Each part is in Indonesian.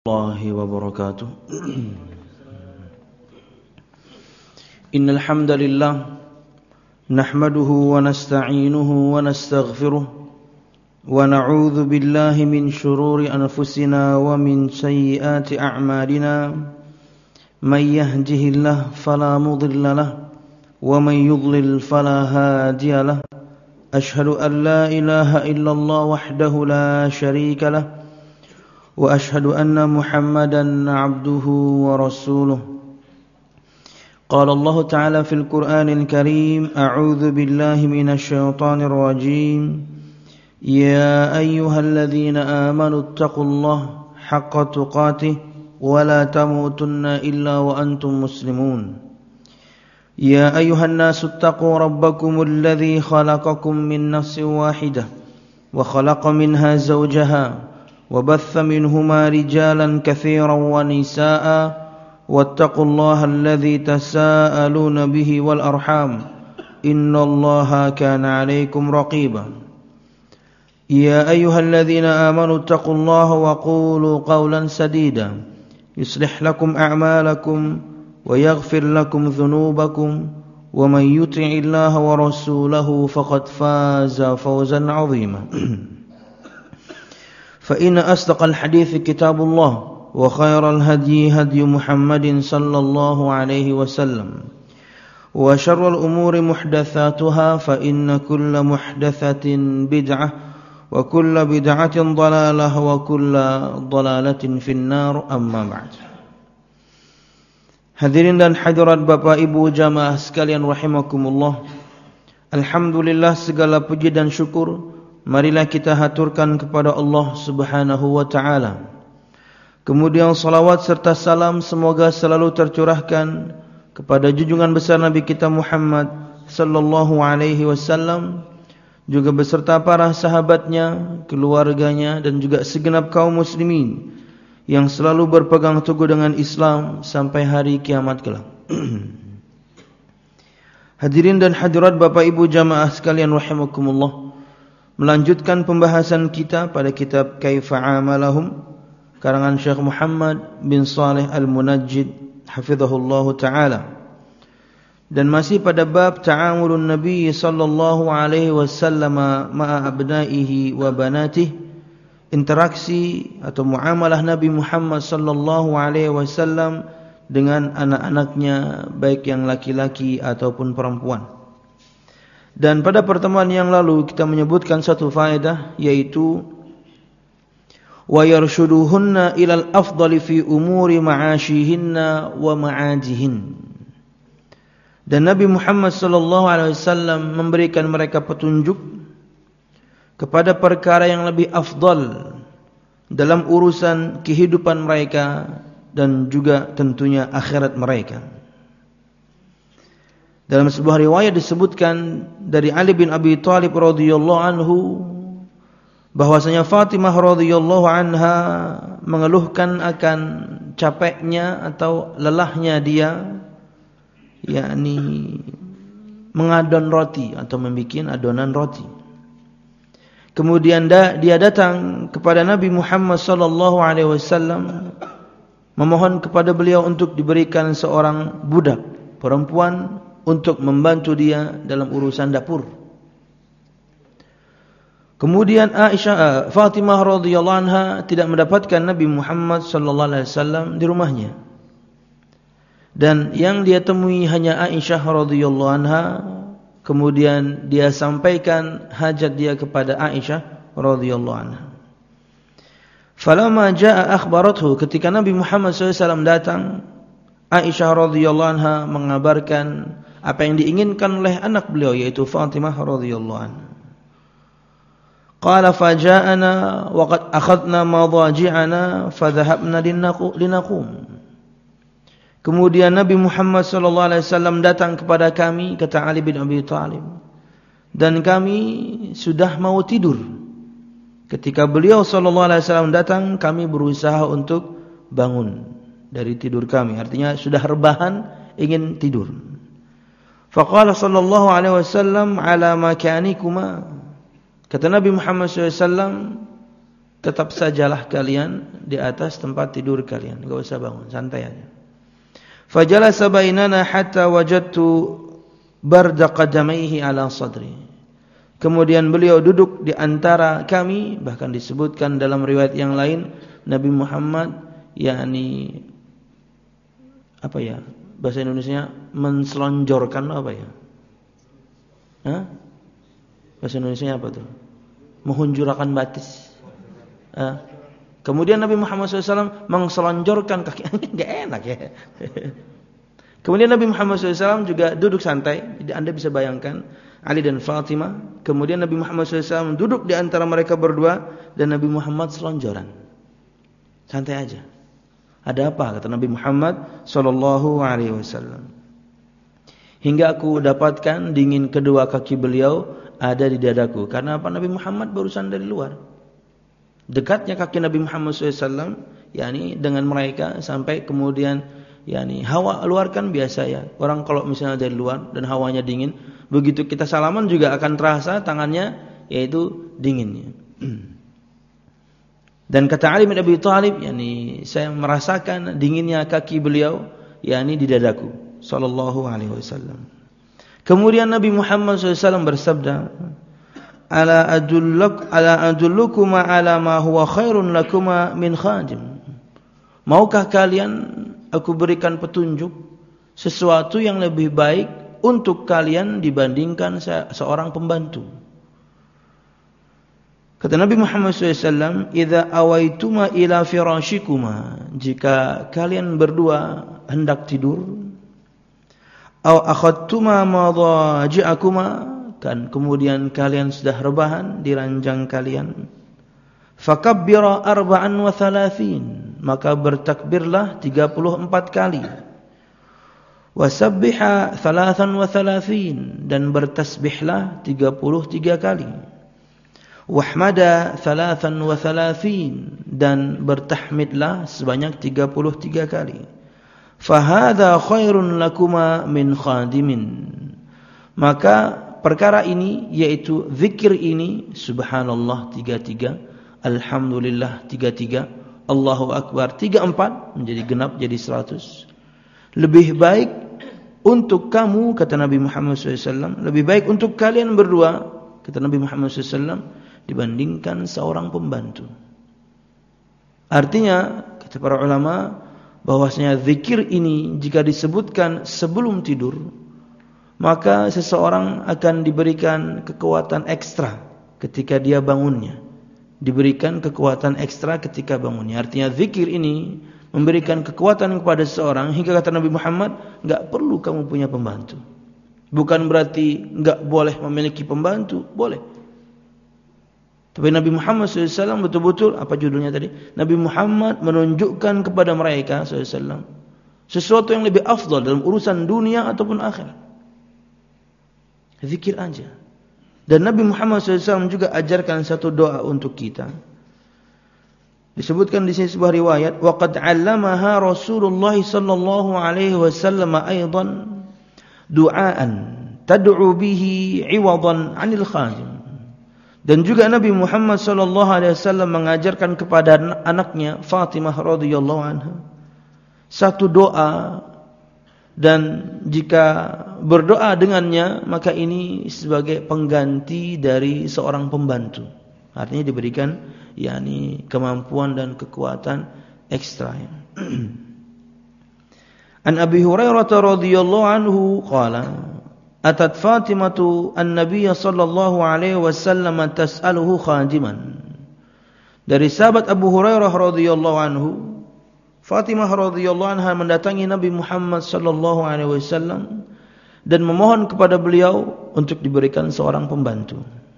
الله وبركاته. إن الحمد لله نحمده ونستعينه ونستغفره ونعوذ بالله من شرور أنفسنا ومن سيئات أعمالنا من يهده الله فلا مضل له ومن يضلل فلا هادي له أشهد أن لا إله إلا الله وحده لا شريك له وأشهد أن محمدا عبده ورسوله. قال الله تعالى في القرآن الكريم: أعوذ بالله من الشيطان الرجيم. يا أيها الذين آمنوا اتقوا الله حق تقاته ولا تموتن إلا وأنتم مسلمون. يا أيها الناس اتقوا ربكم الذي خلقكم من نفس واحدة وخلق منها زوجها وبث منهما رجالا كثيرا ونساء واتقوا الله الذي تساءلون به والأرحام إن الله كان عليكم رقيبا. يا أيها الذين آمنوا اتقوا الله وقولوا قولا سديدا يصلح لكم أعمالكم ويغفر لكم ذنوبكم ومن يطع الله ورسوله فقد فاز فوزا عظيما. فإن أصدق الحديث كتاب الله وخير الهدي هدي محمد صلى الله عليه وسلم وشر الأمور محدثاتها فإن كل محدثة بدعة وكل بدعة ضلالة وكل ضلالة في النار. أما بعد. Hadirin dan hadirat Bapak Ibu jamaah sekalian rahimakumullah. Alhamdulillah, segala puji dan syukur marilah kita haturkan kepada Allah Subhanahu wa ta'ala. Kemudian salawat serta salam semoga selalu tercurahkan kepada junjungan besar Nabi kita Muhammad sallallahu alaihi wasallam, juga beserta para sahabatnya, keluarganya, dan juga segenap kaum muslimin yang selalu berpegang teguh dengan Islam sampai hari kiamat kelak. Hadirin dan hadirat Bapak Ibu jamaah sekalian rahimakumullah, melanjutkan pembahasan kita pada kitab Kaifa Amalahum karangan Syekh Muhammad bin Saleh Al-Munajjid hafizahullah ta'ala, dan masih pada bab ta'amulun Nabi sallallahu alaihi wasallam ma'a abnaihi wa banatih, interaksi atau muamalah Nabi Muhammad sallallahu alaihi wasallam dengan anak-anaknya baik yang laki-laki ataupun perempuan. Dan pada pertemuan yang lalu kita menyebutkan satu faedah, yaitu wa yarshuduhunna ilal afdali fi umuri ma'ashihinna wa ma'ajihin. Dan Nabi Muhammad sallallahu alaihi wasallam memberikan mereka petunjuk kepada perkara yang lebih afdal dalam urusan kehidupan mereka dan juga tentunya akhirat mereka. Dalam sebuah riwayat disebutkan dari Ali bin Abi Thalib radhiyallahu anhu bahwasanya Fatimah radhiyallahu anha mengeluhkan akan capeknya atau lelahnya dia, yakni mengadon roti atau membuat adonan roti. Kemudian dia datang kepada Nabi Muhammad sallallahu alaihi wasallam memohon kepada beliau untuk diberikan seorang budak perempuan untuk membantu dia dalam urusan dapur. Kemudian Fatimah radhiyallahu anha tidak mendapatkan Nabi Muhammad sallallahu alaihi wasallam di rumahnya. Dan yang dia temui hanya Aisyah radhiyallahu anha. Kemudian dia sampaikan hajat dia kepada Aisyah radhiyallahu anha. Falamma jaa akhbarathu, ketika Nabi Muhammad sallallahu alaihi wasallam datang, Aisyah radhiyallahu anha mengabarkan apa yang diinginkan oleh anak beliau, yaitu Fatimah radhiyallahu anha. Qala faja'ana wa qad akhadna madaji'ana fadhahabna linaqum. Kemudian Nabi Muhammad sallallahu alaihi wasallam datang kepada kami, kata Ali bin Abi Thalib, dan kami sudah mau tidur. Ketika beliau sallallahu alaihi wasallam datang, kami berusaha untuk bangun dari tidur kami, artinya sudah rebahan ingin tidur. Faqala sallallahu alaihi wasallam ala makanikuma, kata Nabi Muhammad SAW, tetap sajalah kalian di atas tempat tidur kalian, enggak usah bangun, santai aja. Fajalasa bainana hatta wajadtu barda qadamaihi ala sadri. Kemudian beliau duduk di antara kami, bahkan disebutkan dalam riwayat yang lain Nabi Muhammad yakni apa ya? Bahasa Indonesianya menselonjorkan apa ya? Hah? Bahasa Indonesianya apa tuh? Menghunjurakan batis. Kemudian Nabi Muhammad SAW mengselonjorkan kaki. Enggak enak ya. Kemudian Nabi Muhammad SAW juga duduk santai. Jadi Anda bisa bayangkan Ali dan Fatimah. Kemudian Nabi Muhammad SAW duduk di antara mereka berdua dan Nabi Muhammad selonjoran. Santai aja. Ada apa? Kata Nabi Muhammad SAW. Hingga aku dapatkan dingin kedua kaki beliau ada di dadaku. Karena apa? Nabi Muhammad barusan dari luar. Dekatnya kaki Nabi Muhammad SAW yakni dengan mereka sampai kemudian yakni hawa luar kan biasa ya. Orang kalau misalnya dari luar dan hawanya dingin, begitu kita salaman juga akan terasa tangannya yaitu dinginnya. Dan kata Ali bin Abi Thalib, yakni saya merasakan dinginnya kaki beliau yakni di dadaku sallallahu alaihi wasallam. Kemudian Nabi Muhammad SAW bersabda, Ala adullukuma ala ma huwa khairun lakuma min khadim. Maukah kalian aku berikan petunjuk sesuatu yang lebih baik untuk kalian dibandingkan seorang pembantu? Kata Nabi Muhammad SAW, Idza awaituma ila firashikuma, jika kalian berdua hendak tidur, aw akhadtuma madaji'akuma, kan kemudian kalian sudah rebahan di ranjang kalian, fakabbira arba'an wa thalathin, maka bertakbirlah 34 kali, wasabbiha thalathan wa thalathin, dan bertasbihlah 33 kali, wahmada thalathan wa thalathin, dan bertahmidlah sebanyak 33 kali. Fahadha khairun lakuma min khadimin. Maka perkara ini yaitu zikir ini, subhanallah 33, alhamdulillah 33, Allahu akbar 34, menjadi genap jadi 100. Lebih baik untuk kamu, kata Nabi Muhammad SAW, lebih baik untuk kalian berdua, kata Nabi Muhammad SAW, dibandingkan seorang pembantu. Artinya kata para ulama bahwasanya zikir ini jika disebutkan sebelum tidur, maka seseorang akan diberikan kekuatan ekstra ketika dia bangunnya. Diberikan kekuatan ekstra ketika bangunnya. Artinya zikir ini memberikan kekuatan kepada seseorang hingga kata Nabi Muhammad, enggak perlu kamu punya pembantu. Bukan berarti enggak boleh memiliki pembantu, boleh. Tapi Nabi Muhammad SAW betul-betul, apa judulnya tadi? Nabi Muhammad menunjukkan kepada mereka SAW sesuatu yang lebih afdal dalam urusan dunia ataupun akhirat. Zikir aja. Dan Nabi Muhammad SAW juga ajarkan satu doa untuk kita. Disebutkan di sini sebuah riwayat, wa qad 'allamaha Rasulullah sallallahu alaihi wasallam aidan du'aan tad'u bihi 'iwadan 'anil khadim. Dan juga Nabi Muhammad sallallahu alaihi wasallam mengajarkan kepada anaknya Fatimah radhiyallahu anha satu doa, dan jika berdoa dengannya maka ini sebagai pengganti dari seorang pembantu. Artinya diberikan yakni kemampuan dan kekuatan ekstra. An Abi Hurairah radhiyallahu anhu qala atat Fatimatu an-nabiy sallallahu alaihi wasallam tas'aluhu khadiman. Dari sahabat Abu Hurairah radhiyallahu anhu, Fatimah radhiyallahu anha mendatangi Nabi Muhammad sallallahu alaihi wasallam dan memohon kepada beliau untuk diberikan seorang pembantu.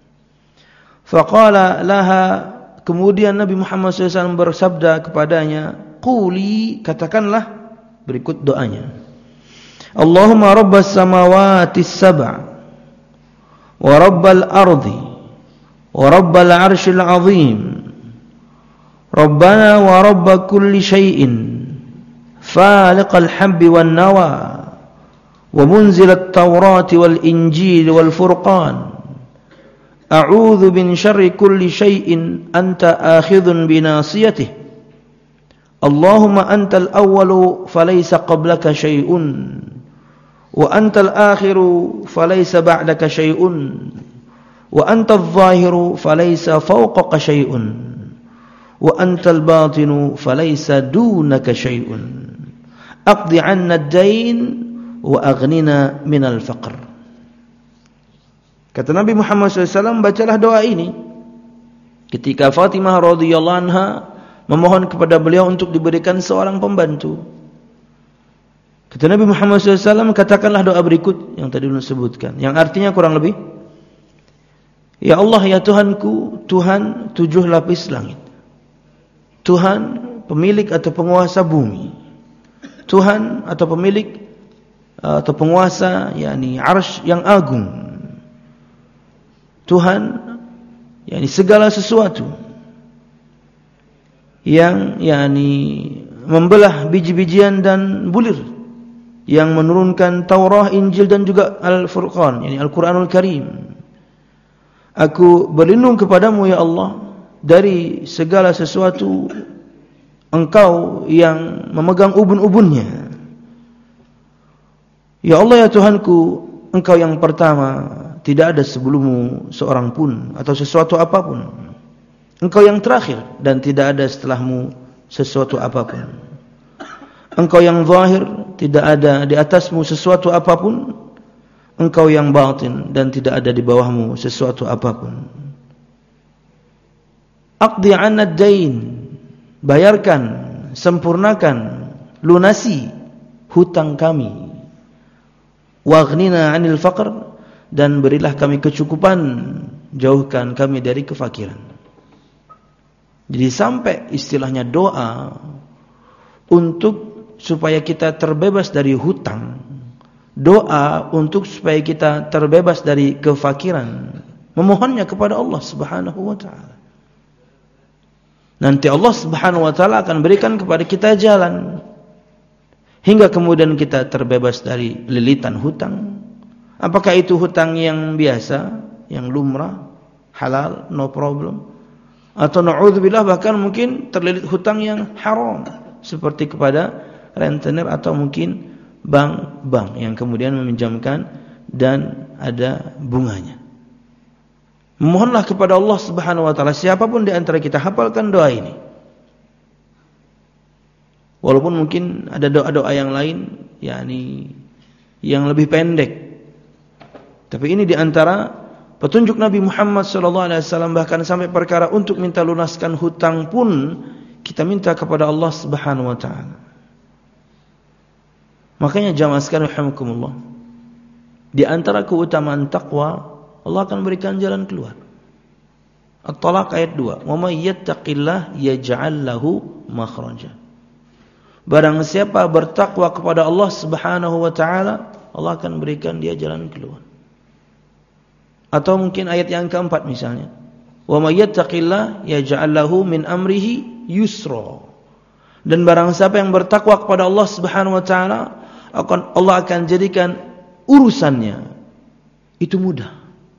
Faqala laha, kemudian Nabi Muhammad SAW bersabda kepadanya, quli, katakanlah berikut doanya. Allahumma rabbas samawati as-sab' wa rabbal ardi wa rabbal arshil azim, Rabbana wa rabba kulli shay'in faliqal habbi wan nawa wa munzilat tawrati wal injil wal furqan a'udzu min syarri kulli syai'in anta akhidhun binasiyatihi. Allahumma antal awwalu falaysa qablaka syai'un wa antal akhiru falaysa ba'daka syai'un wa antal zahiru falaysa fawqaka syai'un wa antal batinu falaysa dunaka syai'un. Aqdi 'anna ad-dain wa aghnina minal faqr. Kata Nabi Muhammad SAW, bacalah doa ini ketika Fatimah radhiyallahu anha memohon kepada beliau untuk diberikan seorang pembantu. Kata Nabi Muhammad SAW, katakanlah doa berikut yang tadi disebutkan, yang artinya kurang lebih, ya Allah, ya Tuhanku, Tuhan 7 lapis langit, Tuhan pemilik atau penguasa bumi, Tuhan atau pemilik atau penguasa yakni arsy yang agung, Tuhan yakni segala sesuatu yang yakni membelah biji-bijian dan bulir, yang menurunkan Taurah, Injil dan juga Al-Furqan, yakni Al-Qur'anul Karim. Aku berlindung kepadamu ya Allah dari segala sesuatu Engkau yang memegang ubun-ubunnya. Ya Allah, ya Tuhanku, Engkau yang pertama, tidak ada sebelummu seorang pun atau sesuatu apapun. Engkau yang terakhir dan tidak ada setelahmu sesuatu apapun. Engkau yang zahir, tidak ada di atasmu sesuatu apapun. Engkau yang batin dan tidak ada di bawahmu sesuatu apapun. Aqdi 'anna ad-dain, bayarkan, sempurnakan, lunasi hutang kami. Waghnina 'anil faqr, dan berilah kami kecukupan, jauhkan kami dari kefakiran. Jadi sampai istilahnya doa untuk supaya kita terbebas dari hutang, doa untuk supaya kita terbebas dari kefakiran, memohonnya kepada Allah Subhanahu wa taala. Nanti Allah Subhanahu wa taala akan berikan kepada kita jalan hingga kemudian kita terbebas dari lilitan hutang. Apakah itu hutang yang biasa, yang lumrah, halal, no problem, atau na'udzubillah bahkan mungkin terlilit hutang yang haram seperti kepada rentenir atau mungkin bank-bank yang kemudian meminjamkan dan ada bunganya. Mohonlah kepada Allah Subhanahu wa taala, siapapun di antara kita hafalkan doa ini. Walaupun mungkin ada doa-doa yang lain yakni yang lebih pendek. Tapi ini di antara petunjuk Nabi Muhammad SAW, bahkan sampai perkara untuk minta lunaskan hutang pun kita minta kepada Allah Subhanahu wa taala. Makanya jamaah sekalian rahimakumullah, di antara keutamaan takwa, Allah akan berikan jalan keluar. At-Talaq ayat 2, "Wa may yattaqillah yaj'al lahu makhraja." Barang siapa bertakwa kepada Allah Subhanahu wa taala, Allah akan berikan dia jalan keluar. Atau mungkin ayat yang keempat misalnya, wa may yattaqillah yaj'al lahu min amrihi yusra. Dan barang siapa yang bertakwa kepada Allah Subhanahu wa taala, Allah akan jadikan urusannya itu mudah.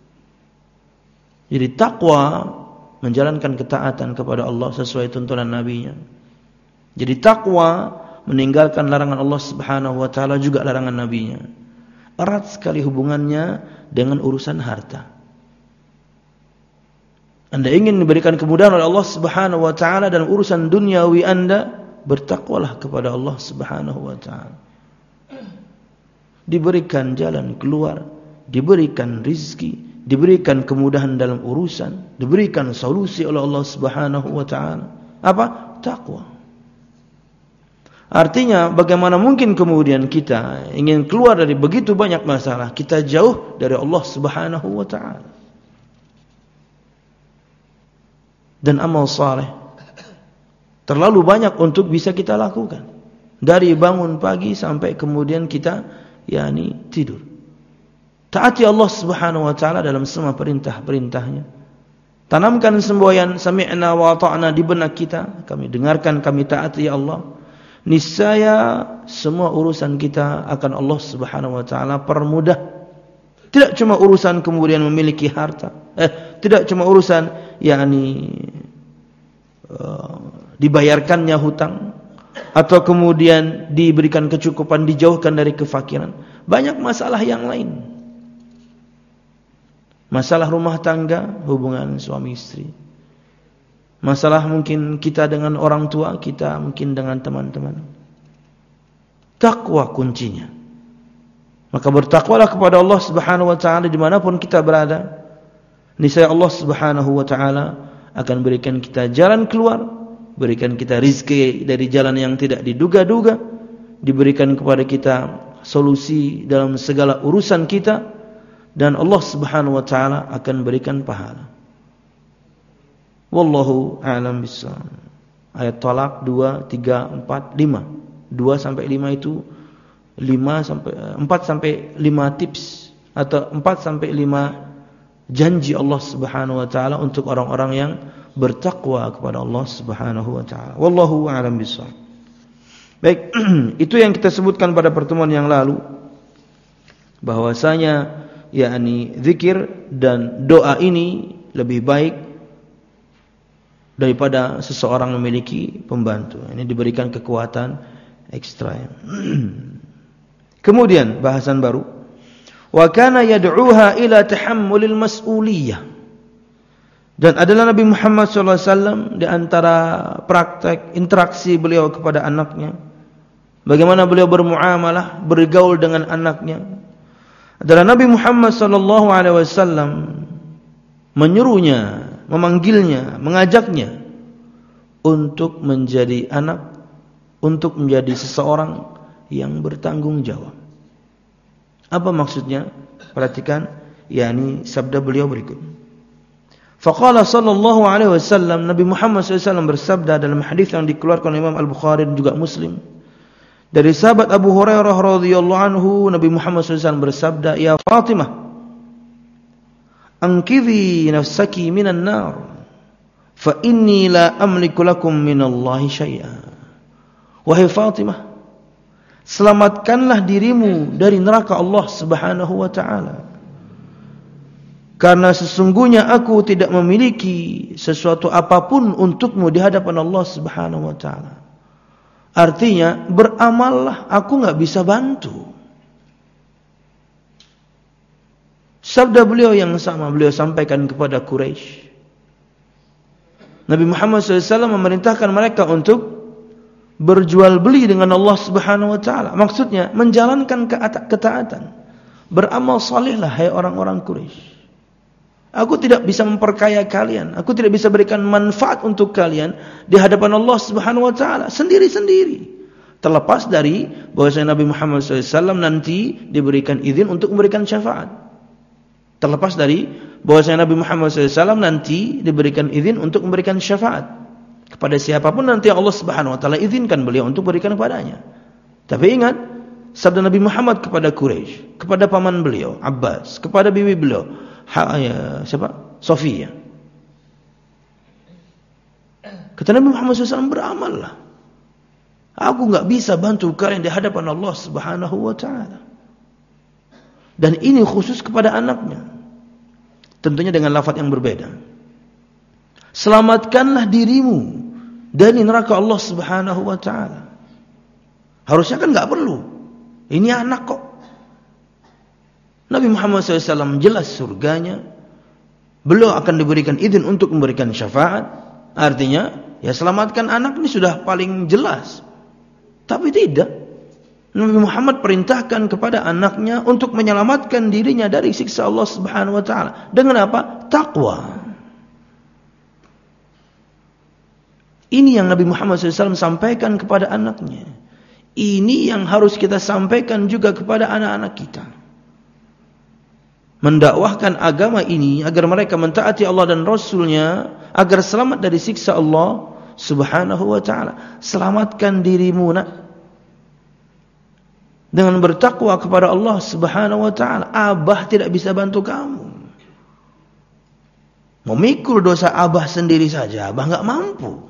Jadi takwa menjalankan ketaatan kepada Allah sesuai tuntunan Nabi-Nya. Jadi takwa meninggalkan larangan Allah Subhanahu wa taala juga larangan Nabi-Nya. Erat sekali hubungannya dengan urusan harta. Anda ingin diberikan kemudahan oleh Allah Subhanahu wa taala dalam urusan duniawi Anda, bertakwalah kepada Allah Subhanahu wa taala. Diberikan jalan keluar, diberikan rizki, diberikan kemudahan dalam urusan, diberikan solusi oleh Allah Subhanahu wa taala. Apa? Takwa. Artinya bagaimana mungkin kemudian kita ingin keluar dari begitu banyak masalah, kita jauh dari Allah Subhanahu wa taala. Dan amal saleh terlalu banyak untuk bisa kita lakukan. Dari bangun pagi sampai kemudian kita tidur. Taati Allah Subhanahu wa taala dalam semua perintah-perintahnya. Tanamkan semboyan sami'na wa ata'na di benak kita. Kami dengarkan, kami taati ya Allah. Niscaya semua urusan kita akan Allah Subhanahu wa taala permudah. Tidak cuma urusan kemudian memiliki harta. Tidak cuma urusan dibayarkannya hutang atau kemudian diberikan kecukupan, dijauhkan dari kefakiran. Banyak masalah yang lain. Masalah rumah tangga, hubungan suami istri. Masalah mungkin kita dengan orang tua, kita mungkin dengan teman-teman. Takwa kuncinya. Maka bertakwalah kepada Allah Subhanahu wa taala dimanapun kita berada. Niscaya Allah Subhanahu wa taala akan berikan kita jalan keluar, berikan kita rizki dari jalan yang tidak diduga-duga, diberikan kepada kita solusi dalam segala urusan kita, dan Allah Subhanahu wa taala akan berikan pahala. Wallahu a'lam bissawab. Ayat Talaq 2, 3, 4, 5. 2 sampai 5 itu 4 sampai 5 tips atau 4 sampai 5 janji Allah Subhanahu wa taala untuk orang-orang yang bertakwa kepada Allah Subhanahu wa taala. Wallahu a'lam bissawab. Baik, itu yang kita sebutkan pada pertemuan yang lalu, bahwasanya zikir dan doa ini lebih baik daripada seseorang memiliki pembantu. Ini diberikan kekuatan ekstra. Kemudian bahasan baru, wa kana yad'uha ila tahammulil mas'uliyah. Dan adalah Nabi Muhammad SAW di antara praktek interaksi beliau kepada anaknya, bagaimana beliau bermuamalah, bergaul dengan anaknya, adalah Nabi Muhammad SAW menyuruhnya, memanggilnya, mengajaknya untuk menjadi anak, untuk menjadi seseorang yang bertanggung jawab. Apa maksudnya? Perhatikan, sabda beliau berikut. Faqala sallallahu alaihi wasallam, Nabi Muhammad SAW bersabda dalam hadis yang dikeluarkan oleh Imam Al-Bukhari dan juga Muslim, dari sahabat Abu Hurairah radhiyallahu anhu, Nabi Muhammad SAW bersabda, "Ya Fatimah, anqidhi nafsaki minan nar, fa inni la amliku lakum minallahi syai'a." Wahai Fatimah, selamatkanlah dirimu dari neraka Allah Subhanahu wa taala, karena sesungguhnya aku tidak memiliki sesuatu apapun untukmu di hadapan Allah Subhanahu wa taala. Artinya, beramallah, aku enggak bisa bantu. Sabda beliau yang sama beliau sampaikan kepada Quraisy. Nabi Muhammad SAW memerintahkan mereka untuk berjual beli dengan Allah Subhanahu wa taala. Maksudnya menjalankan ketaatan. Beramal salihlah hai orang-orang Quraisy. Aku tidak bisa memperkaya kalian, aku tidak bisa berikan manfaat untuk kalian di hadapan Allah Subhanahu wa taala sendiri-sendiri. Terlepas dari bahwasanya Nabi Muhammad SAW nanti diberikan izin untuk memberikan syafaat. Terlepas dari bahwasanya Nabi Muhammad SAW nanti diberikan izin untuk memberikan syafaat kepada siapapun nanti Allah Subhanahu wa taala izinkan beliau untuk berikan kepadanya. Tapi ingat, sabda Nabi Muhammad kepada Quraisy, kepada paman beliau Abbas, kepada bibi beliau Sofia. Kata Nabi Muhammad SAW, beramallah. Aku enggak bisa bantu kalian di hadapan Allah Subhanahu wa taala. Dan ini khusus kepada anaknya. Tentunya dengan lafaz yang berbeda. Selamatkanlah dirimu dari neraka Allah Subhanahu wa taala. Harusnya kan enggak perlu. Ini anak kok. Nabi Muhammad SAW jelas surganya. Beliau akan diberikan izin untuk memberikan syafaat. Artinya, selamatkan anak ini sudah paling jelas. Tapi tidak. Nabi Muhammad perintahkan kepada anaknya untuk menyelamatkan dirinya dari siksa Allah Subhanahu wa taala. Dengan apa? Takwa. Ini yang Nabi Muhammad SAW sampaikan kepada anaknya. Ini yang harus kita sampaikan juga kepada anak-anak kita. Mendakwahkan agama ini agar mereka mentaati Allah dan Rasulnya, agar selamat dari siksa Allah Subhanahu wa ta'ala. Selamatkan dirimu nak, dengan bertakwa kepada Allah Subhanahu wa ta'ala. Abah tidak bisa bantu kamu. Memikul dosa abah sendiri saja abah enggak mampu.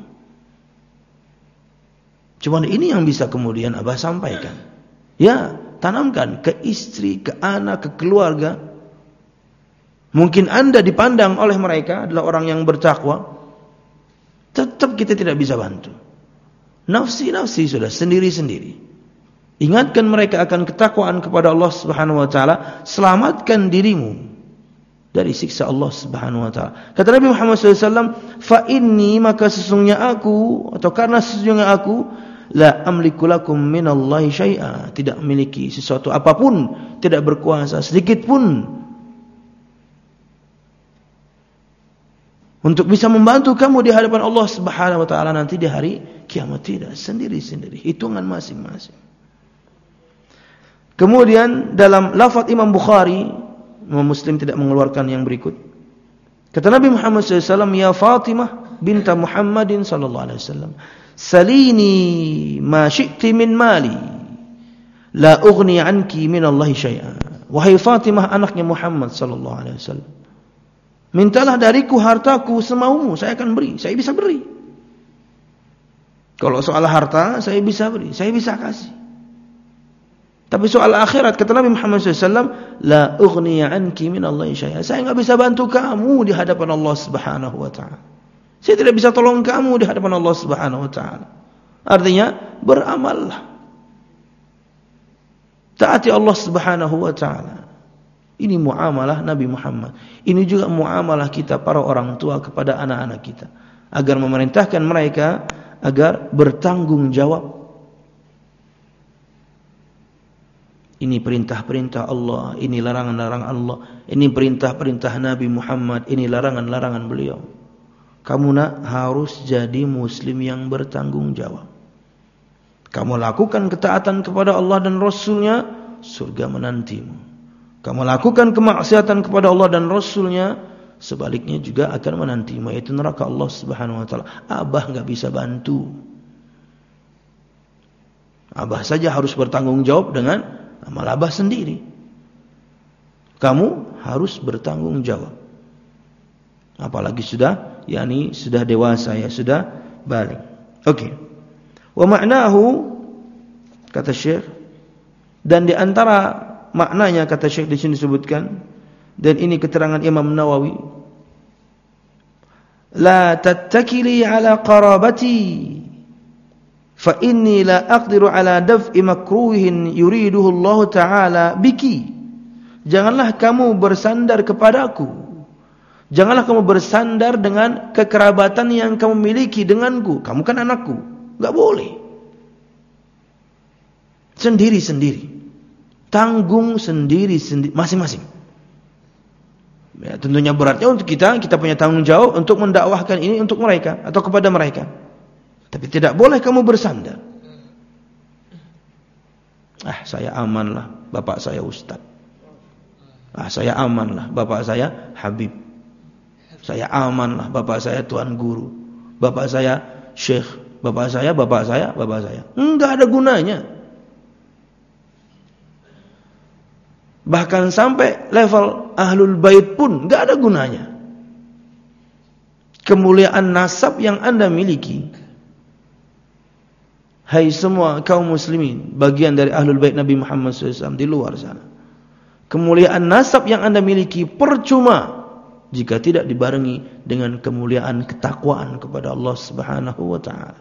Cuma ini yang bisa kemudian abah sampaikan. Ya, tanamkan ke istri, ke anak, ke keluarga, Mungkin Anda dipandang oleh mereka adalah orang yang bertakwa, tetap kita tidak bisa bantu. Nafsi sudah sendiri-sendiri. Ingatkan mereka akan ketakwaan kepada Allah Subhanahu wa taala, selamatkan dirimu dari siksa Allah Subhanahu wa taala. Kata Nabi Muhammad SAW, fa inni, maka sesungguhnya aku, atau karena sesungguhnya aku, la amliku lakum minallahi syai'a, tidak memiliki sesuatu apapun, tidak berkuasa sedikit pun untuk bisa membantu kamu di hadapan Allah Subhanahu wa taala nanti di hari kiamat. Tidak, sendiri-sendiri, hitungan masing-masing. Kemudian dalam lafaz Imam Bukhari, Imam Muslim tidak mengeluarkan yang berikut. Kata Nabi Muhammad SAW, ya Fatimah binta Muhammadin sallallahu alaihi wasallam, salini ma syi'ti min mali, la ughni anki min Allahi syai'a. Wahai Fatimah, anaknya Muhammad sallallahu alaihi wasallam, mintalah dariku hartaku semaumu, saya akan beri, saya bisa beri. Kalau soal harta, saya bisa beri, saya bisa kasih. Tapi soal akhirat, kata Nabi Muhammad SAW, la ughni anki min Allahi syai'a, saya enggak bisa bantu kamu di hadapan Allah Subhanahu wa taala. Saya tidak bisa tolong kamu di hadapan Allah Subhanahu wa taala. Artinya, beramallah. Taati Allah Subhanahu wa taala. Ini muamalah Nabi Muhammad. Ini juga muamalah kita para orang tua kepada anak-anak kita, agar memerintahkan mereka agar bertanggung jawab. Ini perintah-perintah Allah, ini larangan-larangan Allah, ini perintah-perintah Nabi Muhammad, ini larangan-larangan beliau. Kamu nak harus jadi muslim yang bertanggung jawab. Kamu lakukan ketaatan kepada Allah dan Rasulnya, surga menantimu. Kamu lakukan kemaksiatan kepada Allah dan Rasulnya, sebaliknya juga akan menantimu, yaitu neraka Allah Subhanahu wa taala. Abah enggak bisa bantu. Abah saja harus bertanggung jawab dengan amal abah sendiri. Kamu harus bertanggung jawab. Apalagi sudah dewasa, ya sudah balik. Oke. Wa ma'nahu, kata Syekh, dan di antara maknanya, kata Syekh di sini disebutkan, dan ini keterangan Imam Nawawi, la tattakili ala qarabati fa inni la aqdiru ala daf'i makruhin yuriduhu Allah Ta'ala biki. Janganlah kamu bersandar kepadaku, janganlah kamu bersandar dengan kekerabatan yang kamu miliki denganku. Kamu kan anakku, enggak boleh. Sendiri-sendiri, tanggung sendiri-sendiri masing-masing. Ya, tentunya beratnya untuk kita punya tanggung jawab untuk mendakwahkan ini untuk mereka atau kepada mereka. Tapi tidak boleh kamu bersandar. Saya amanlah, bapak saya ustaz. Saya amanlah, bapak saya habib. Saya amanlah, bapak saya tuan guru. Bapak saya syekh. Bapak saya. Enggak ada gunanya. Bahkan sampai level ahlul bait pun enggak ada gunanya. Kemuliaan nasab yang Anda miliki, hai semua kaum muslimin, bagian dari ahlul bait Nabi Muhammad SAW di luar sana, kemuliaan nasab yang Anda miliki percuma jika tidak dibarengi dengan kemuliaan ketakwaan kepada Allah Subhanahu wa taala.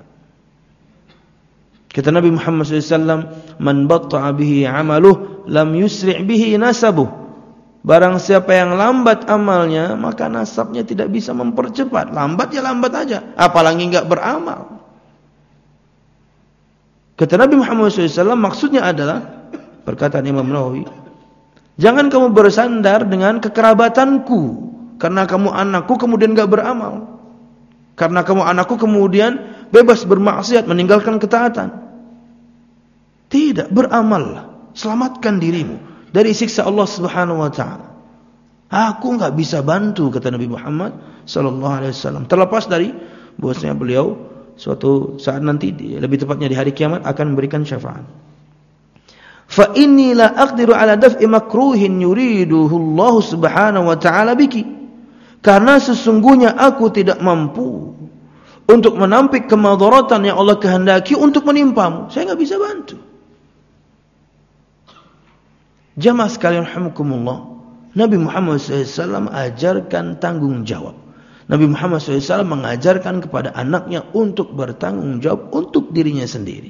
Kata Nabi Muhammad SAW, man batta'a bihi amaluh lam yusri' bihi nasabuh. Barang siapa yang lambat amalnya, maka nasabnya tidak bisa mempercepat. Lambat ya lambat aja, apalagi enggak beramal. Kata Nabi Muhammad SAW, maksudnya adalah, perkataan Imam Nawawi, jangan kamu bersandar dengan kekerabatanku, karena kamu anakku kemudian enggak beramal. Karena kamu anakku kemudian bebas bermaksiat, meninggalkan ketaatan. Tidak, beramallah, selamatkan dirimu dari siksa Allah Subhanahu wa taala. Aku enggak bisa bantu, kata Nabi Muhammad sallallahu alaihi wasallam. Terlepas dari bahwasanya beliau suatu saat nanti, lebih tepatnya di hari kiamat, akan memberikan syafaat. Fa inni la aqdiru ala daf'i makruhin yuriduhu Allah Subhanahu wa taala biki. Karena sesungguhnya aku tidak mampu untuk menampik kemadaratan yang Allah kehendaki untuk menimpamu. Saya enggak bisa bantu. Jamaah sekalian rahimakumullah, Nabi Muhammad SAW ajarkan tanggung jawab. Nabi Muhammad SAW mengajarkan kepada anaknya untuk bertanggung jawab untuk dirinya sendiri.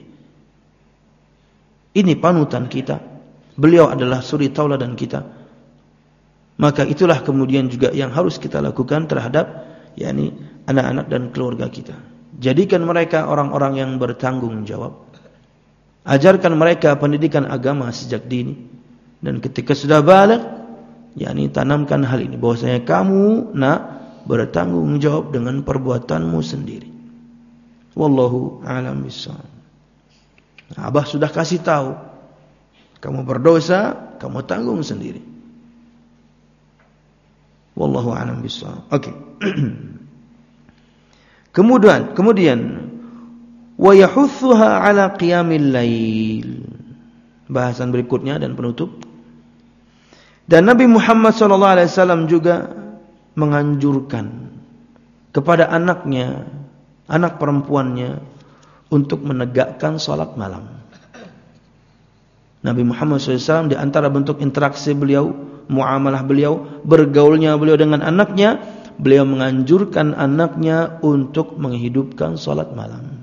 Ini panutan kita. Beliau adalah suri tauladan kita. Maka itulah kemudian juga yang harus kita lakukan terhadap yakni anak-anak dan keluarga kita. Jadikan mereka orang-orang yang bertanggung jawab. Ajarkan mereka pendidikan agama sejak dini. Dan ketika sudah baligh, yakni tanamkan hal ini, bahwasanya kamu nak bertanggung jawab dengan perbuatanmu sendiri. Wallahu a'lam bishawab. Abah sudah kasih tahu, kamu berdosa, kamu tanggung sendiri. Wallahu a'lam bishawab. Oke. Kemudian wa yahuthuha ala qiyamil lail. Bahasan berikutnya dan penutup. Dan Nabi Muhammad SAW juga menganjurkan kepada anaknya, anak perempuannya, untuk menegakkan salat malam. Nabi Muhammad SAW di antara bentuk interaksi beliau, muamalah beliau, bergaulnya beliau dengan anaknya, beliau menganjurkan anaknya untuk menghidupkan salat malam.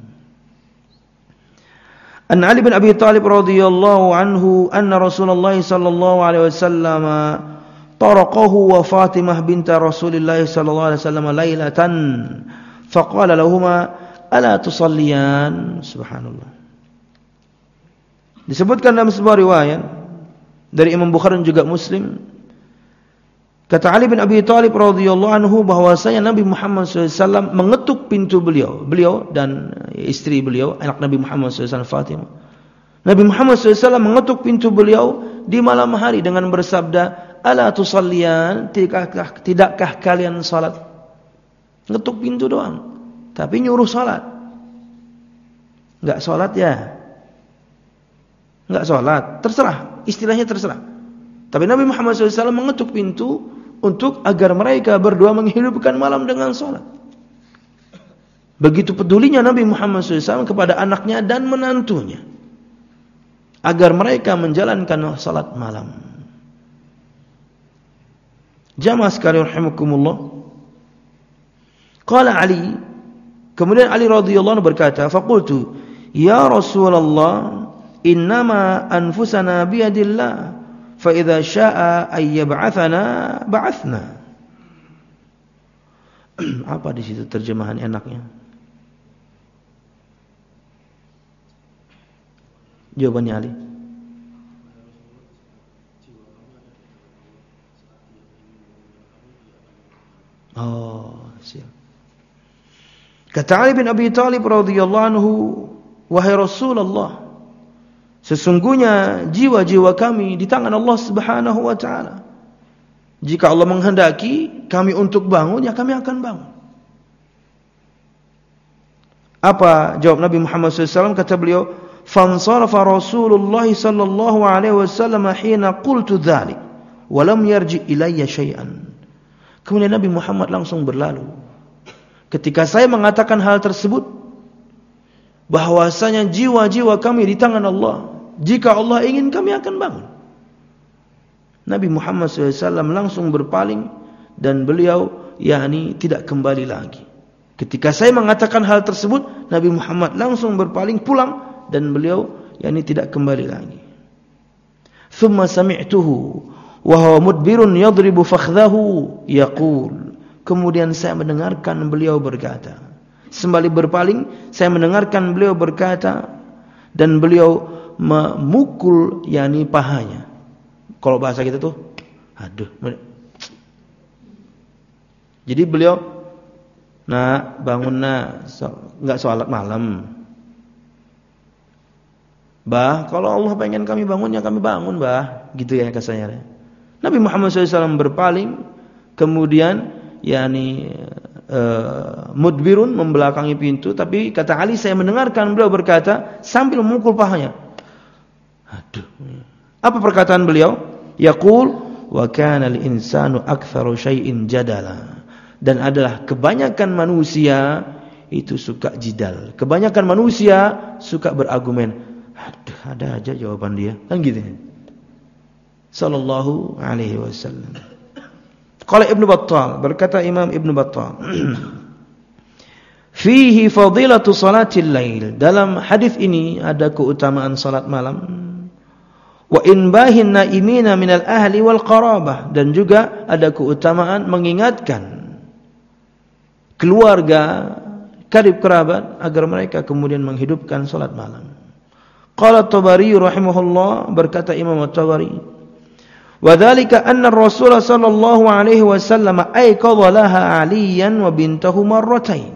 An Ali bin Abi Thalib radhiyallahu anhu anna Rasulullah sallallahu alaihi wasallam taraqahu wa Fatimah binta Rasulillah sallallahu alaihi wasallam lailatan faqala lahumā ala tusalliyan. Subhanallah. Disebutkan dalam sebuah riwayat dari Imam Bukhari dan juga Muslim, kata Ali bin Abi Thalib radhiyallahu anhu bahwasanya Nabi Muhammad SAW mengetuk pintu beliau dan istri beliau, anak Nabi Muhammad SAW Fatimah. Nabi Muhammad SAW mengetuk pintu beliau di malam hari dengan bersabda, ala tusalliyan, tidakkah kalian salat? Ngetuk pintu doang, tapi nyuruh salat. Enggak salat ya? Enggak salat, terserah, istilahnya terserah. Tapi Nabi Muhammad SAW mengetuk pintu untuk agar mereka berdua menghidupkan malam dengan salat. Begitu pedulinya Nabi Muhammad SAW kepada anaknya dan menantunya, agar mereka menjalankan salat malam. Jamaah sekalian rahimakumullah. Qala Ali, kemudian Ali radhiyallahu anhu berkata, faqultu ya Rasulullah, innama anfusana biyadillah, fa idza syaa'a ay yab'atsana ba'atsna. Apa di situ terjemahan enaknya? Jawabannya Ali. Oh, siap. Kata Ali bin Abi Thalib radhiyallahu anhu, wahai Rasulullah, sesungguhnya jiwa-jiwa kami di tangan Allah Subhanahu wa taala. Jika Allah menghendaki kami untuk bangun, ya kami akan bangun. Apa jawab Nabi Muhammad SAW? Kata beliau, fansarafa Rasulullah sallallahu alaihi wasallam hina qultu dzalik wa lam yarji ilayya syai'an. Kemudian Nabi Muhammad langsung berlalu ketika saya mengatakan hal tersebut, bahwasanya jiwa-jiwa kami di tangan Allah. Jika Allah ingin, kami akan bangun. Nabi Muhammad SAW langsung berpaling dan beliau tidak kembali lagi. Ketika saya mengatakan hal tersebut, Nabi Muhammad langsung berpaling pulang dan beliau tidak kembali lagi. Thumma sami'tuhu wa huwa mudbirun yadribu fakhdahu yaqul. Kemudian saya mendengarkan beliau berkata, sembari berpaling saya mendengarkan beliau berkata, dan beliau memukul pahanya. Kalau bahasa kita tuh, aduh. Jadi beliau, bangun enggak salat malam. Bah, kalau Allah pengen kami bangun, ya kami bangun, bah. Gitu ya kasarnya. Nabi Muhammad SAW berpaling, kemudian mudbirun, membelakangi pintu. Tapi kata Ali, saya mendengarkan beliau berkata sambil memukul pahanya. Aduh. Apa perkataan beliau? Yaqul wa kana al-insanu aktsaru syai'in jadala. Dan adalah kebanyakan manusia itu suka jidal. Kebanyakan manusia suka berargumen. Aduh, ada aja jawaban dia. Kan gitu. Sallallahu alaihi wasallam. Qala Ibnu Battal, berkata Imam Ibnu Battal, fihi fadilatu salatil lail. Dalam hadis ini ada keutamaan salat malam. Wa inbahin naimina minal ahli wal qarabah, dan juga ada keutamaan mengingatkan keluarga, karib kerabat agar mereka kemudian menghidupkan salat malam. Qala At-Tabari rahimahullah, berkata Imam At-Tabari, وذلك أن الرسول صلى الله عليه وسلم أيقظ لها عليا وبنته مرتين.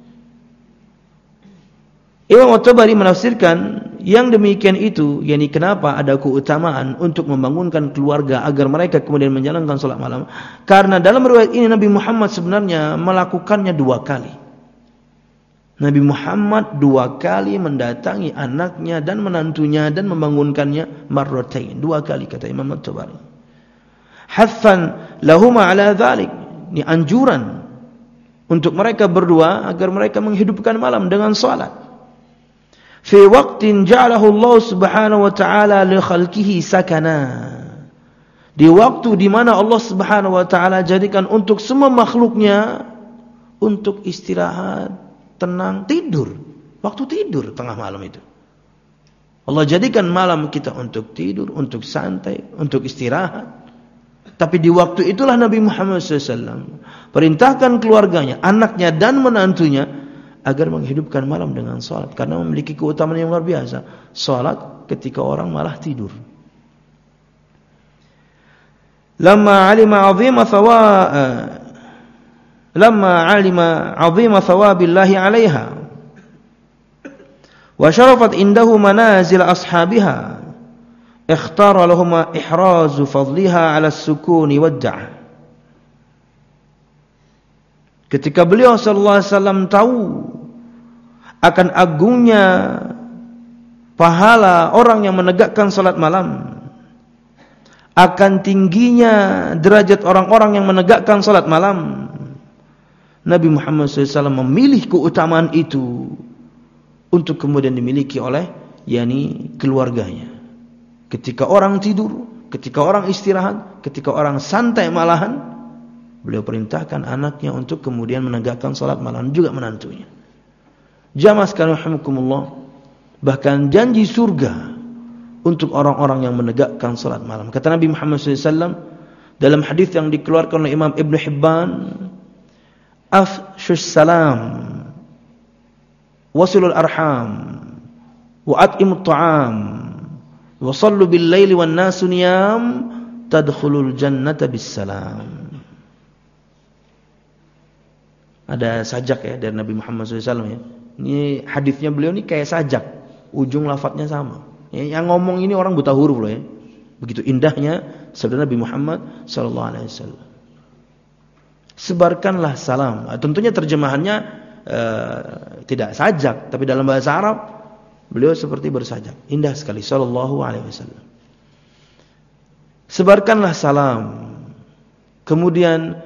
Imam At-Tabari menafsirkan yang demikian itu, yakni kenapa ada keutamaan untuk membangunkan keluarga agar mereka kemudian menjalankan salat malam, karena dalam riwayat ini Nabi Muhammad sebenarnya melakukannya 2 kali. Nabi Muhammad 2 kali mendatangi anaknya dan menantunya dan membangunkannya marratain, 2 kali kata Imam At-Tabari. Haffan lahuma ala dhalik, ini anjuran untuk mereka berdua agar mereka menghidupkan malam dengan salat. Fi waqtin ja'alahu Allah Subhanahu wa ta'ala li khalqihi sakana, di waktu di mana Allah Subhanahu wa ta'ala jadikan untuk semua makhluknya untuk istirahat, tenang, tidur. Waktu tidur tengah malam itu Allah jadikan malam kita untuk tidur, untuk santai, untuk istirahat. Tapi di waktu itulah Nabi Muhammad SAW perintahkan keluarganya, anaknya dan menantunya agar menghidupkan malam dengan salat, karena memiliki keutamaan yang luar biasa. Salat ketika orang malah tidur. Lamma alima 'azima thawabillahi 'alaiha wa syarafat indahu manazil ashabiha, ikhtara lahum ihrazu fadliha 'ala as-sukuni wad-da'ah. Ketika beliau sallallahu alaihi wasallam tahu akan agungnya pahala orang yang menegakkan salat malam, akan tingginya derajat orang-orang yang menegakkan salat malam, Nabi Muhammad SAW memilih keutamaan itu untuk kemudian dimiliki oleh keluarganya. Ketika orang tidur, ketika orang istirahat, ketika orang santai malahan, beliau perintahkan anaknya untuk kemudian menegakkan salat malam, juga menantunya. Jamaah sekalian rahimakumullah, bahkan janji surga untuk orang-orang yang menegakkan salat malam. Kata Nabi Muhammad SAW dalam hadis yang dikeluarkan oleh Imam Ibn Hibban, afshus salam wasilul arham wa at'imut ta'am wa sallu bil laili wan nasu niyam tadkhulul jannata bis salam. Ada sajak ya dari Nabi Muhammad SAW ya. Ini hadisnya beliau ini kayak sajak, ujung lafadznya sama. Yang ngomong ini orang buta huruf loh ya. Begitu indahnya sabda Nabi Muhammad SAW. Sebarkanlah salam. Tentunya terjemahannya tidak sajak, tapi dalam bahasa Arab beliau seperti bersajak. Indah sekali sallallahu alaihi wasallam. Sebarkanlah salam. Kemudian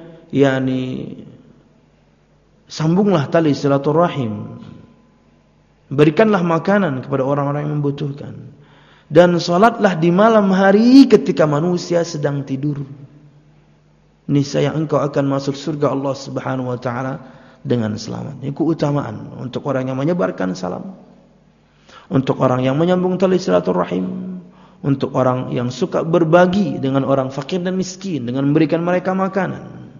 sambunglah tali silaturahim. Berikanlah makanan kepada orang-orang yang membutuhkan. Dan salatlah di malam hari ketika manusia sedang tidur. Niscaya engkau akan masuk surga Allah Subhanahu wa taala dengan selamat. Ini keutamaan untuk orang yang menyebarkan salam, untuk orang yang menyambung tali silaturahim, untuk orang yang suka berbagi dengan orang fakir dan miskin dengan memberikan mereka makanan.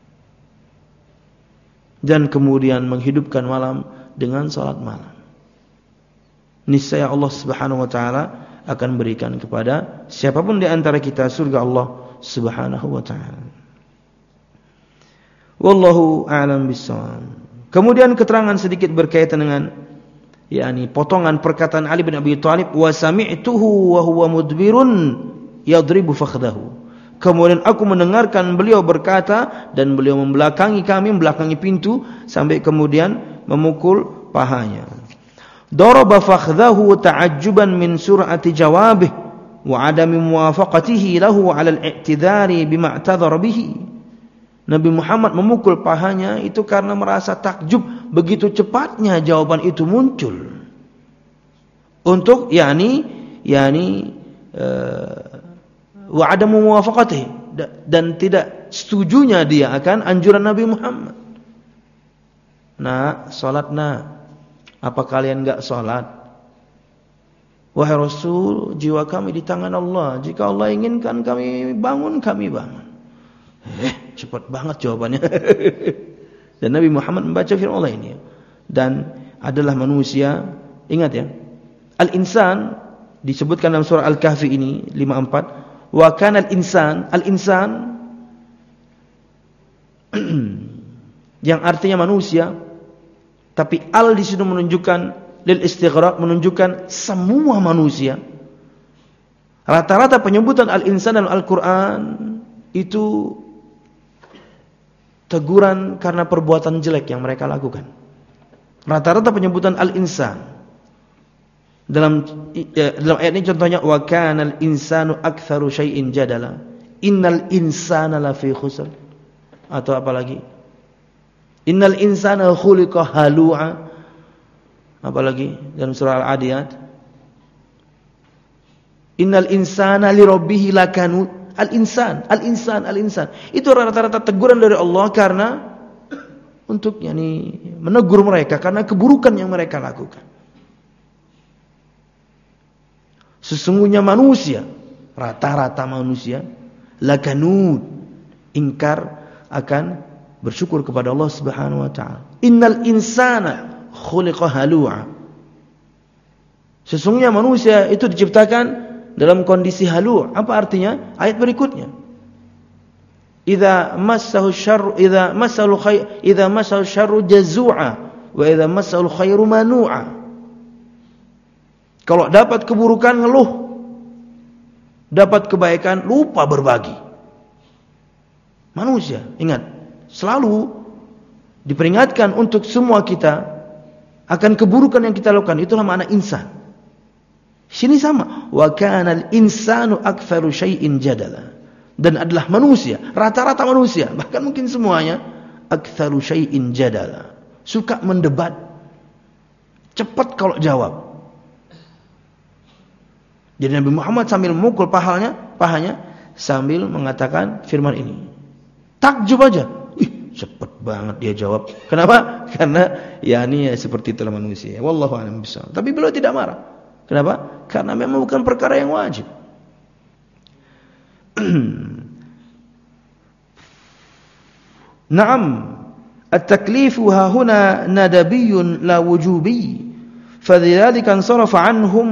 Dan kemudian menghidupkan malam dengan salat malam. Niscaya Allah Subhanahu wa taala akan berikan kepada siapapun di antara kita surga Allah Subhanahu wa taala. Wallahu a'lam bissawab. Kemudian keterangan sedikit berkaitan dengan potongan perkataan Ali bin Abi Thalib, wa sami'tuhu wa huwa mudbirun yadribu fakhdahu. Kemudian aku mendengarkan beliau berkata, dan beliau membelakangi kami, membelakangi pintu sampai kemudian memukul pahanya. Daraba fakhdahu ta'ajjuban min sur'ati jawabih wa 'adami muwafaqatihi lahu 'ala al-i'tidhari bima i'tadhara bihi. Nabi Muhammad memukul pahanya itu karena merasa takjub begitu cepatnya jawaban itu muncul. Untuk wa 'adamu muwafaqatihi, dan tidak setujunya dia akan anjuran Nabi Muhammad. Nah, salat nah. Apa kalian enggak salat? Wahai Rasul, jiwa kami di tangan Allah. Jika Allah inginkan kami bangun, kami bangun. Cepat banget jawabannya. Dan Nabi Muhammad membaca firman Allah ini. Dan adalah manusia, ingat ya. Al-insan disebutkan dalam surah Al-Kahfi ini 54. Wa kana al-insan yang artinya manusia, tapi al di situ menunjukkan lil istighraq, menunjukkan semua manusia. Rata-rata penyebutan al-insan dalam Al-Qur'an itu teguran karena perbuatan jelek yang mereka lakukan. Rata-rata penyebutan al-insan dalam ayat ini contohnya wa kana al-insanu aktsaru syai'in jadala. Innal insana lafi khusr. Atau apa lagi? Innal insana khuliqa halu'a. Apalagi dalam surah Al-Adiyat. Innal insana li rabbih lakanud. Al-insan. Itu rata-rata teguran dari Allah karena untuk menegur mereka karena keburukan yang mereka lakukan. Sesungguhnya manusia, rata-rata manusia lakanud, ingkar akan bersyukur kepada Allah Subhanahu wa taala. Innal insana khuliqa halu'a. Sesungguhnya manusia itu diciptakan dalam kondisi halu'. Apa artinya? Ayat berikutnya. Idza massahu syarru jazu'a wa idza massahu khairu manu'a. Kalau dapat keburukan ngeluh, dapat kebaikan lupa berbagi. Manusia, ingat, selalu diperingatkan untuk semua kita akan keburukan yang kita lakukan. Itulah makna insan. Sini sama, wa kana al-insanu aktsaru syai'in jadala. Dan adalah manusia, rata-rata manusia, bahkan mungkin semuanya aktsaru syai'in jadala. Suka mendebat. Cepat kalau jawab. Jadi Nabi Muhammad sambil memukul pahanya sambil mengatakan firman ini. Takjub aja. Cepat banget dia jawab. Kenapa? Karena seperti itulah manusia. Wallahu a'lam bishawab. Tapi beliau tidak marah. Kenapa? Karena memang bukan perkara yang wajib. Naam, at-taklifu hahuna nadabiyyun la wujubi. Fadzalika ansarafa anhum.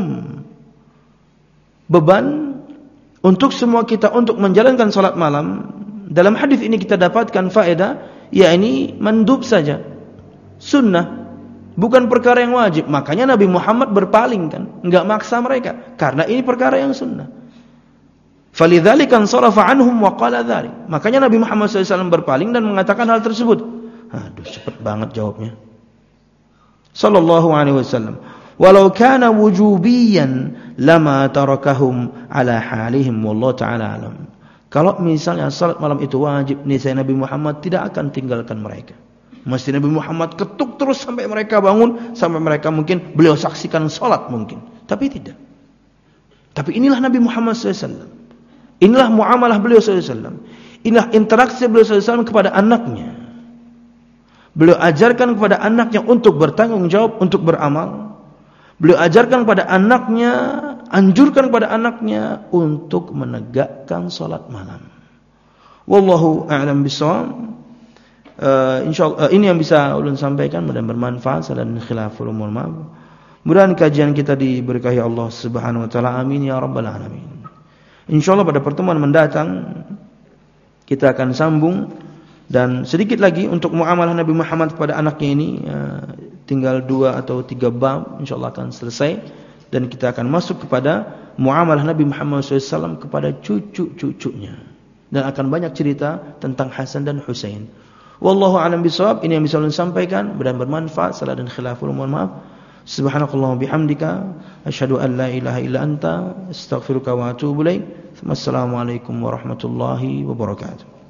Beban untuk semua kita untuk menjalankan salat malam. Dalam hadis ini kita dapatkan faedah, mandub saja. Sunnah. Bukan perkara yang wajib. Makanya Nabi Muhammad berpaling kan. Enggak maksa mereka. Karena ini perkara yang sunnah. Falidzalika ansarafa anhum wa qala dzalik. Makanya Nabi Muhammad SAW berpaling dan mengatakan hal tersebut. Aduh, cepat banget jawabnya. Sallallahu alaihi wasallam. Walau kana wujubiyan lama tarakahum ala halihim wallahu ta'ala alam. Kalau misalnya salat malam itu wajib, niscaya Nabi Muhammad tidak akan tinggalkan mereka. Mesti Nabi Muhammad ketuk terus sampai mereka bangun, sampai mereka mungkin beliau saksikan salat mungkin. Tapi tidak. Tapi inilah Nabi Muhammad SAW. Inilah muamalah beliau SAW. Inilah interaksi beliau SAW kepada anaknya. Beliau ajarkan kepada anaknya untuk bertanggung jawab, untuk beramal. Beliau ajarkan kepada anaknya, anjurkan kepada anaknya untuk menegakkan salat malam. Wallahu a'lam bishawab. Insyaallah ini yang bisa ulun sampaikan, mudah bermanfaat dan khilaful umur. Mudah-mudahan kajian kita diberkahi Allah Subhanahu wa taala. Amin ya rabbal alamin. Insyaallah pada pertemuan mendatang kita akan sambung dan sedikit lagi untuk muamalah Nabi Muhammad kepada anaknya ini, tinggal 2 atau 3 bab insyaallah akan selesai dan kita akan masuk kepada muamalah Nabi Muhammad SAW kepada cucu-cucunya dan akan banyak cerita tentang Hasan dan Husain. Wallahu a'lam bishawab. Ini yang bisa ulun sampaikan, mudah bermanfaat. Salah dan khilaful, mohon maaf. Subhanakallahumma bihamdika asyhadu an la ilaha illa anta astaghfiruka wa atubu ilaik. Wassalamualaikum warahmatullahi wabarakatuh.